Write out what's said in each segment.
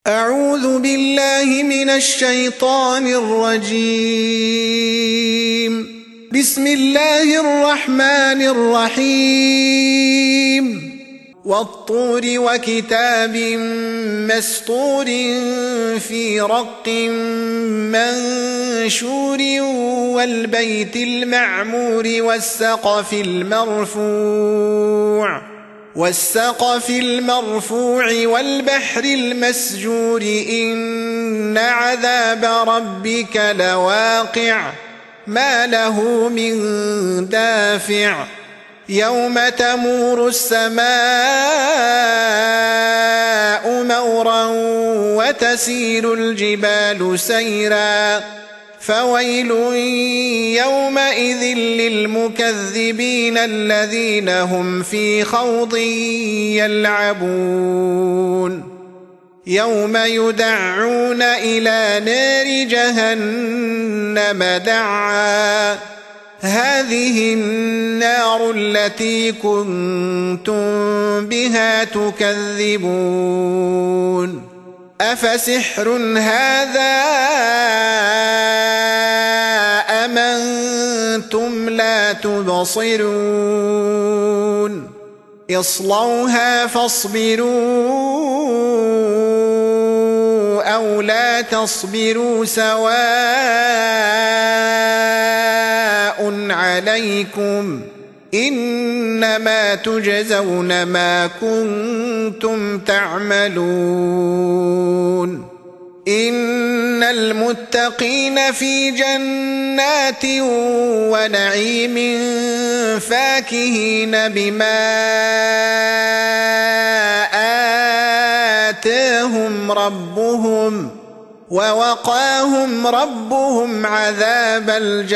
أعوذ بالله من الشيطان الرجيم. بسم الله الرحمن الرحيم. والطور وكتاب مسطور في رق منشور والبيت المعمور والسقف المرفوع والبحر المسجور إن عذاب ربك لواقع ما له من دافع يوم تمور السماء مورا وتسير الجبال سيرا فويل يومئذ للمكذبين الذين هم في خوض يلعبون يوم يدعون إلى نار جهنم دعا هذه النار التي كنتم بها تكذبون أفسحر هذا أم أنتم لا تبصرون اصلوها فاصبروا أو لا تصبروا سواء عليكم إنما تجزون ما كنتم تعملون إن المتقين في جنات ونعيم فاكهين بما آتاهم ربهم ووقاهم ربهم عذاب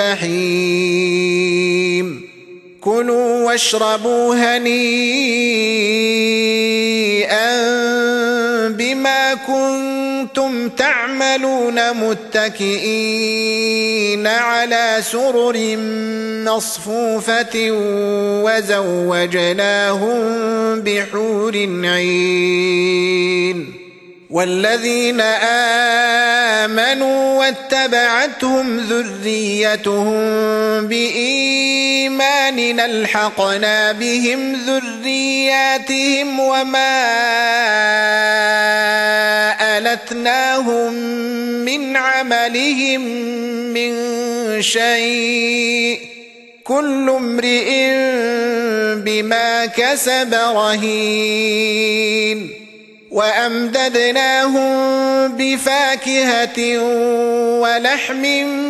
الجحيم كلوا واشربوا هنيئا بما كنتم تعملون متكئين على سرر مصفوفة وزوجناهم بحور عين والذين آمنوا واتبعتهم ذريتهم بإيمان ألحقنا بهم ذرياتهم وما ألتناهم من عملهم من شيء كل امرئ بما كسب رهين وأمددناهم بفاكهة ولحم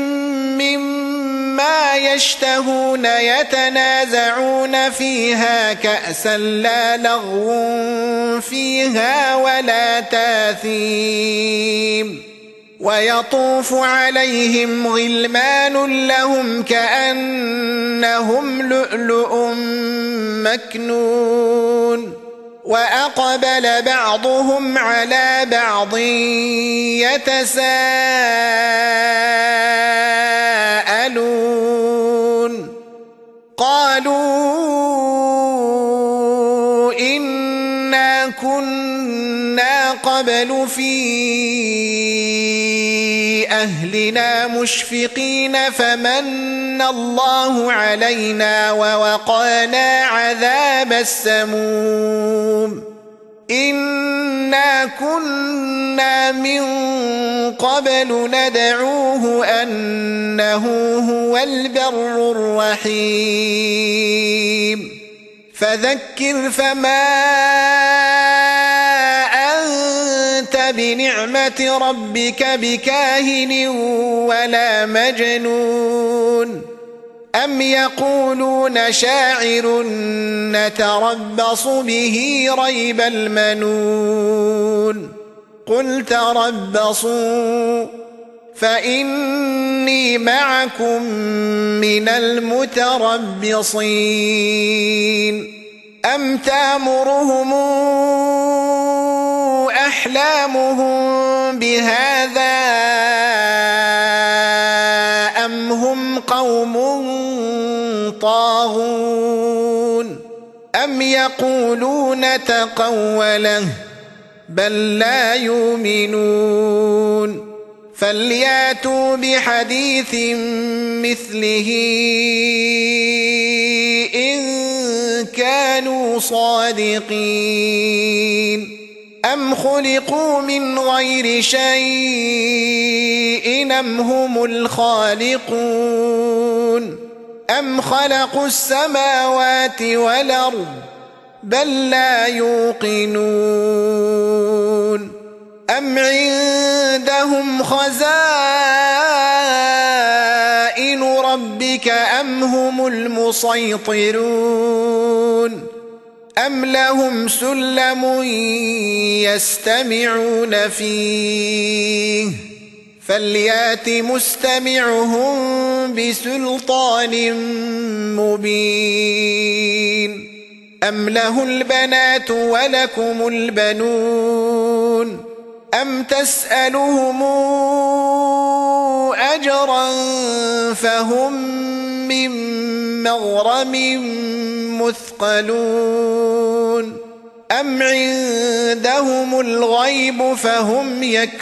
مما يشتهون يتنازعون فيها كأسا لا لغو فيها ولا تاثيم ويطوف عليهم غلمان لهم كأنهم لؤلؤ مكنون وأقبل بعضهم على بعض يتساءلون قالوا إنا كنا قبل في أهلنا مشفقين فمن الله علينا ووقانا عذاب السموم إنا كنا من قبل ندعوه أنه هو البر الرحيم فذكر فما أنت بنعمة ربك بكاهن ولا مجنون أم يقولون شاعر نتربص به ريب المنون قل تربصوا فإني معكم من المتربصين أم تأمرهم أحلامهم بهذا أم هم قوم طاغون أم يقولون تقوله بل لا يؤمنون فلياتوا بحديث مثله إن كانوا صادقين أم خلقوا من غير شيء أم هم الخالقون أم خلقوا السماوات والأرض بل لا يوقنون أم عندهم خزائن ربك أم هم المسيطرون أم لهم سلم يستمعون فيه فليات مستمعهم بسلطان مبين أم له البنات ولكم البنون أم تسألهم أجرا فهم من مغرم مثقلون أم عندهم الغيب فهم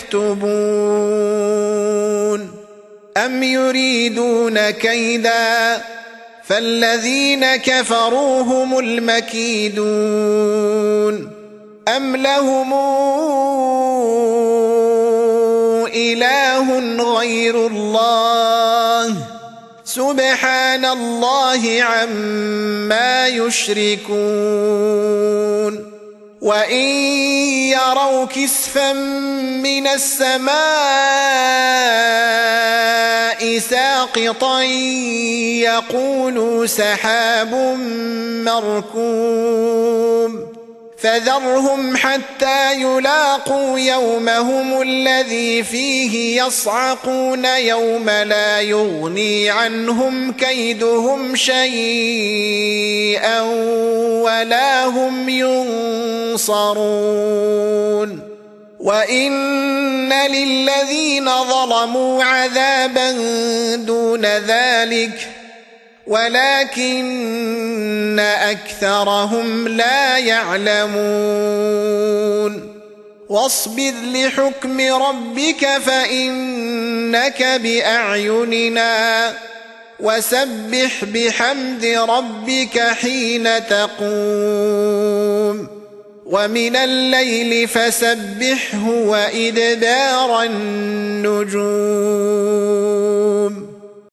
يكتبون أم يريدون كيدا فالذين كفروا هم المكيدون أم لهم إله غير الله سبحان الله عما يشركون وإن يروا كسفا من السماء ساقطا يقولوا سحاب مركوم فذرهم حتى يلاقوا يومهم الذي فيه يصعقون يوم لا يغني عنهم كيدهم شيئا ولا هم ينصرون وإن للذين ظلموا عذابا دون ذلك ولكن أكثرهم لا يعلمون واصبر لحكم ربك فإنك بأعيننا وسبح بحمد ربك حين تقوم ومن الليل فسبحه وإدبار النجوم